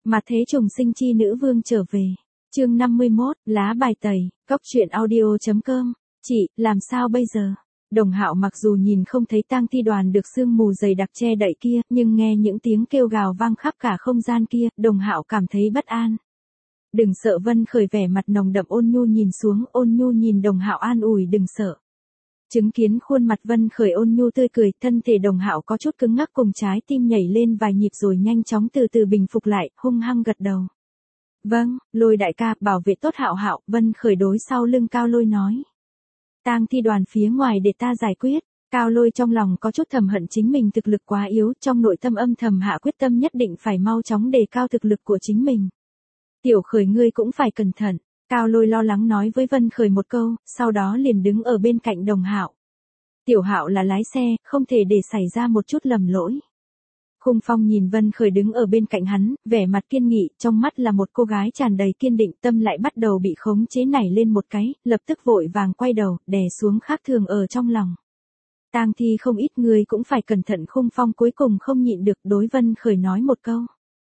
Mà thế trùng sinh chi nữ vương trở về. Chương 51, lá bài tẩy, cóc truyện audio.com. Chị, làm sao bây giờ? Đồng Hạo mặc dù nhìn không thấy tang thi đoàn được sương mù dày đặc che đậy kia, nhưng nghe những tiếng kêu gào vang khắp cả không gian kia, Đồng Hạo cảm thấy bất an. Đừng sợ. Vân Khởi vẻ mặt nồng đậm ôn nhu nhìn xuống, ôn nhu nhìn Đồng Hạo an ủi đừng sợ. Chứng kiến khuôn mặt Vân Khởi ôn nhu tươi cười, thân thể Đồng Hạo có chút cứng ngắc cùng trái tim nhảy lên vài nhịp rồi nhanh chóng từ từ bình phục lại, hung hăng gật đầu. Vâng, Lôi đại ca, bảo vệ tốt Hạo Hạo. Vân Khởi đối sau lưng Cao Lôi nói. Tang thi đoàn phía ngoài để ta giải quyết. Cao Lôi trong lòng có chút thầm hận chính mình thực lực quá yếu, trong nội tâm âm thầm hạ quyết tâm nhất định phải mau chóng đề cao thực lực của chính mình. Tiểu Khởi ngươi cũng phải cẩn thận. Cao Lôi lo lắng nói với Vân Khởi một câu, sau đó liền đứng ở bên cạnh Đồng Hạo. Tiểu Hạo là lái xe, không thể để xảy ra một chút lầm lỗi. Khung Phong nhìn Vân Khởi đứng ở bên cạnh hắn, vẻ mặt kiên nghị, trong mắt là một cô gái tràn đầy kiên định, tâm lại bắt đầu bị khống chế nảy lên một cái, lập tức vội vàng quay đầu, đè xuống khác thường ở trong lòng. Tang thi không ít người cũng phải cẩn thận. Khung Phong cuối cùng không nhịn được đối Vân Khởi nói một câu.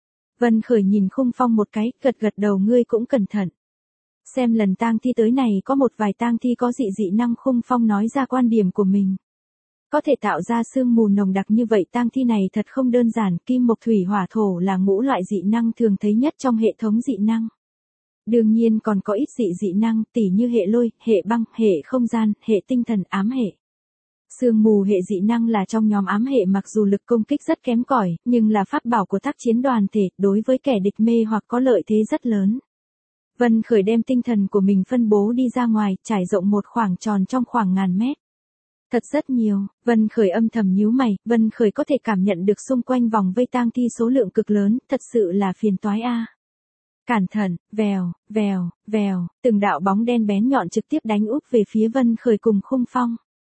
Vân Khởi nhìn Khung Phong một cái, gật gật đầu. Ngươi cũng cẩn thận. Xem lần tang thi tới này có một vài tang thi có dị năng. Khung Phong nói ra quan điểm của mình. Có thể tạo ra sương mù nồng đặc như vậy tang thi này thật không đơn giản, kim mộc thủy hỏa thổ là ngũ loại dị năng thường thấy nhất trong hệ thống dị năng. Đương nhiên còn có ít dị năng, tỉ như hệ lôi, hệ băng, hệ không gian, hệ tinh thần, ám hệ. Sương mù hệ dị năng là trong nhóm ám hệ, mặc dù lực công kích rất kém cỏi, nhưng là pháp bảo của tác chiến đoàn thể, đối với kẻ địch mê hoặc có lợi thế rất lớn. Vân Khởi đem tinh thần của mình phân bố đi ra ngoài, trải rộng một khoảng tròn trong khoảng ngàn mét. Thật rất nhiều. Vân Khởi âm thầm nhíu mày. Vân Khởi có thể cảm nhận được xung quanh vòng vây tang thi số lượng cực lớn, thật sự là phiền toái a. Cẩn thận, vèo, vèo, vèo, từng đạo bóng đen bén nhọn trực tiếp đánh úp về phía Vân Khởi cùng Khung Phong.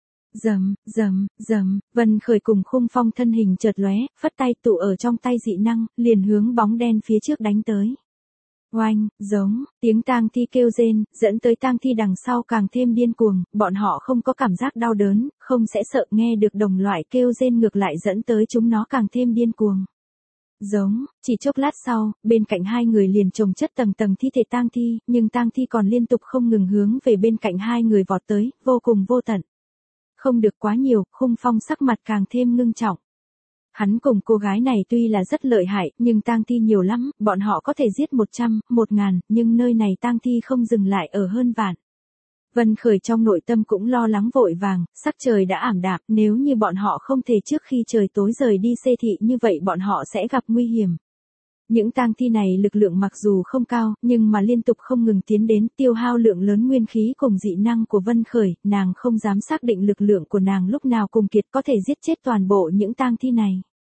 Rầm, rầm, rầm, Vân Khởi cùng Khung Phong thân hình chợt lóe, phất tay tụ ở trong tay dị năng, liền hướng bóng đen phía trước đánh tới. Oanh, giống, tiếng tang thi kêu rên, dẫn tới tang thi đằng sau càng thêm điên cuồng, bọn họ không có cảm giác đau đớn, không sẽ sợ, nghe được đồng loại kêu rên ngược lại dẫn tới chúng nó càng thêm điên cuồng. Giống, chỉ chốc lát sau, bên cạnh hai người liền chồng chất tầng tầng thi thể tang thi, nhưng tang thi còn liên tục không ngừng hướng về bên cạnh hai người vọt tới, vô cùng vô tận. Không được quá nhiều, Khung Phong sắc mặt càng thêm ngưng trọng. Hắn cùng cô gái này tuy là rất lợi hại, nhưng tang thi nhiều lắm, bọn họ có thể giết 100, 1000, nhưng nơi này tang thi không dừng lại ở hơn vạn. Vân Khởi trong nội tâm cũng lo lắng vội vàng, sắc trời đã ảm đạm, nếu như bọn họ không thể trước khi trời tối rời đi xê thị như vậy bọn họ sẽ gặp nguy hiểm. Những tang thi này lực lượng mặc dù không cao, nhưng mà liên tục không ngừng tiến đến, tiêu hao lượng lớn nguyên khí cùng dị năng của Vân Khởi, nàng không dám xác định lực lượng của nàng lúc nào cùng kiệt có thể giết chết toàn bộ những tang thi này.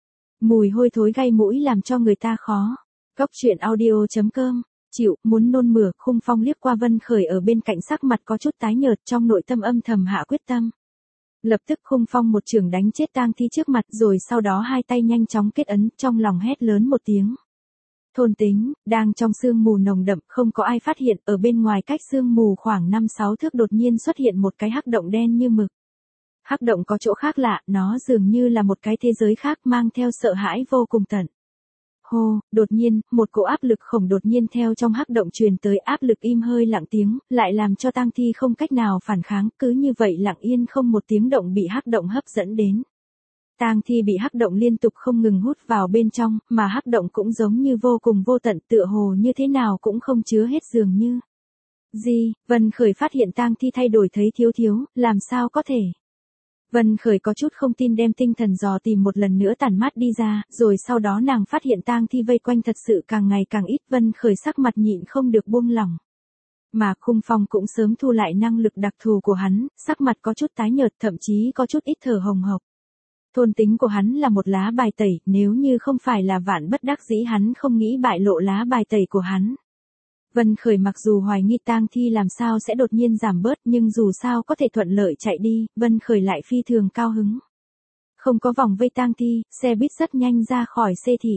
Mùi hôi thối gây mũi làm cho người ta khó. Cóc truyện audio.com. Chịu, muốn nôn mửa. Khung Phong liếc qua Vân Khởi ở bên cạnh, sắc mặt có chút tái nhợt, trong nội tâm âm thầm hạ quyết tâm. Lập tức Khung Phong một chưởng đánh chết tang thi trước mặt, rồi sau đó hai tay nhanh chóng kết ấn, trong lòng hét lớn một tiếng. Thôn tính, đang trong sương mù nồng đậm, không có ai phát hiện, ở bên ngoài cách sương mù khoảng 5-6 thước đột nhiên xuất hiện một cái hắc động đen như mực. Hắc động có chỗ khác lạ, nó dường như là một cái thế giới khác, mang theo sợ hãi vô cùng tận. Hô, đột nhiên, một cỗ áp lực khổng đột nhiên theo trong hắc động truyền tới, áp lực im hơi lặng tiếng, lại làm cho tang thi không cách nào phản kháng, cứ như vậy lặng yên không một tiếng động bị hắc động hấp dẫn đến. Tang thi bị hắc động liên tục không ngừng hút vào bên trong, mà hắc động cũng giống như vô cùng vô tận, tựa hồ như thế nào cũng không chứa hết dường như. Gì? Vân Khởi phát hiện tang thi thay đổi thấy thiếu, làm sao có thể? Vân Khởi có chút không tin, đem tinh thần dò tìm một lần nữa tản mát đi ra, rồi sau đó nàng phát hiện tang thi vây quanh thật sự càng ngày càng ít. Vân Khởi sắc mặt nhịn không được buông lỏng. Mà Khung Phong cũng sớm thu lại năng lực đặc thù của hắn, sắc mặt có chút tái nhợt, thậm chí có chút ít thở hồng hộc. Thôn tính của hắn là một lá bài tẩy, nếu như không phải là vạn bất đắc dĩ hắn không nghĩ bại lộ lá bài tẩy của hắn. Vân Khởi mặc dù hoài nghi tang thi làm sao sẽ đột nhiên giảm bớt, nhưng dù sao có thể thuận lợi chạy đi, Vân Khởi lại phi thường cao hứng. Không có vòng vây tang thi, xe buýt rất nhanh ra khỏi xê thị.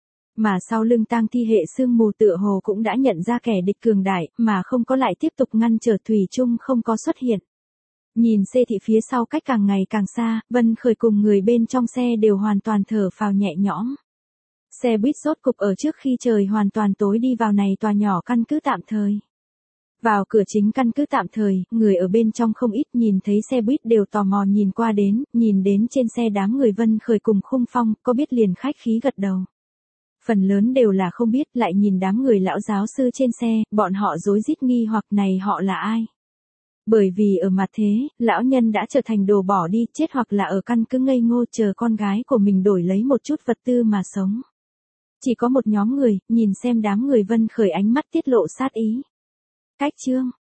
Mà sau lưng tang thi hệ sương mù tựa hồ cũng đã nhận ra kẻ địch cường đại, mà không có lại tiếp tục ngăn trở, thủy chung không có xuất hiện. Nhìn xê thị phía sau cách càng ngày càng xa, Vân Khởi cùng người bên trong xe đều hoàn toàn thở phào nhẹ nhõm. Xe buýt rốt cục ở trước khi trời hoàn toàn tối đi vào này tòa nhỏ căn cứ tạm thời. Vào cửa chính căn cứ tạm thời, người ở bên trong không ít, nhìn thấy xe buýt đều tò mò nhìn qua đến, nhìn đến trên xe đám người Vân Khởi cùng Khung Phong, có biết liền khách khí gật đầu. Phần lớn đều là không biết, lại nhìn đám người lão giáo sư trên xe, bọn họ rối rít nghi hoặc này họ là ai. Bởi vì ở mặt thế, lão nhân đã trở thành đồ bỏ đi, chết hoặc là ở căn cứ ngây ngô chờ con gái của mình đổi lấy một chút vật tư mà sống. Chỉ có một nhóm người, nhìn xem đám người Vân Khởi ánh mắt tiết lộ sát ý. Cách chương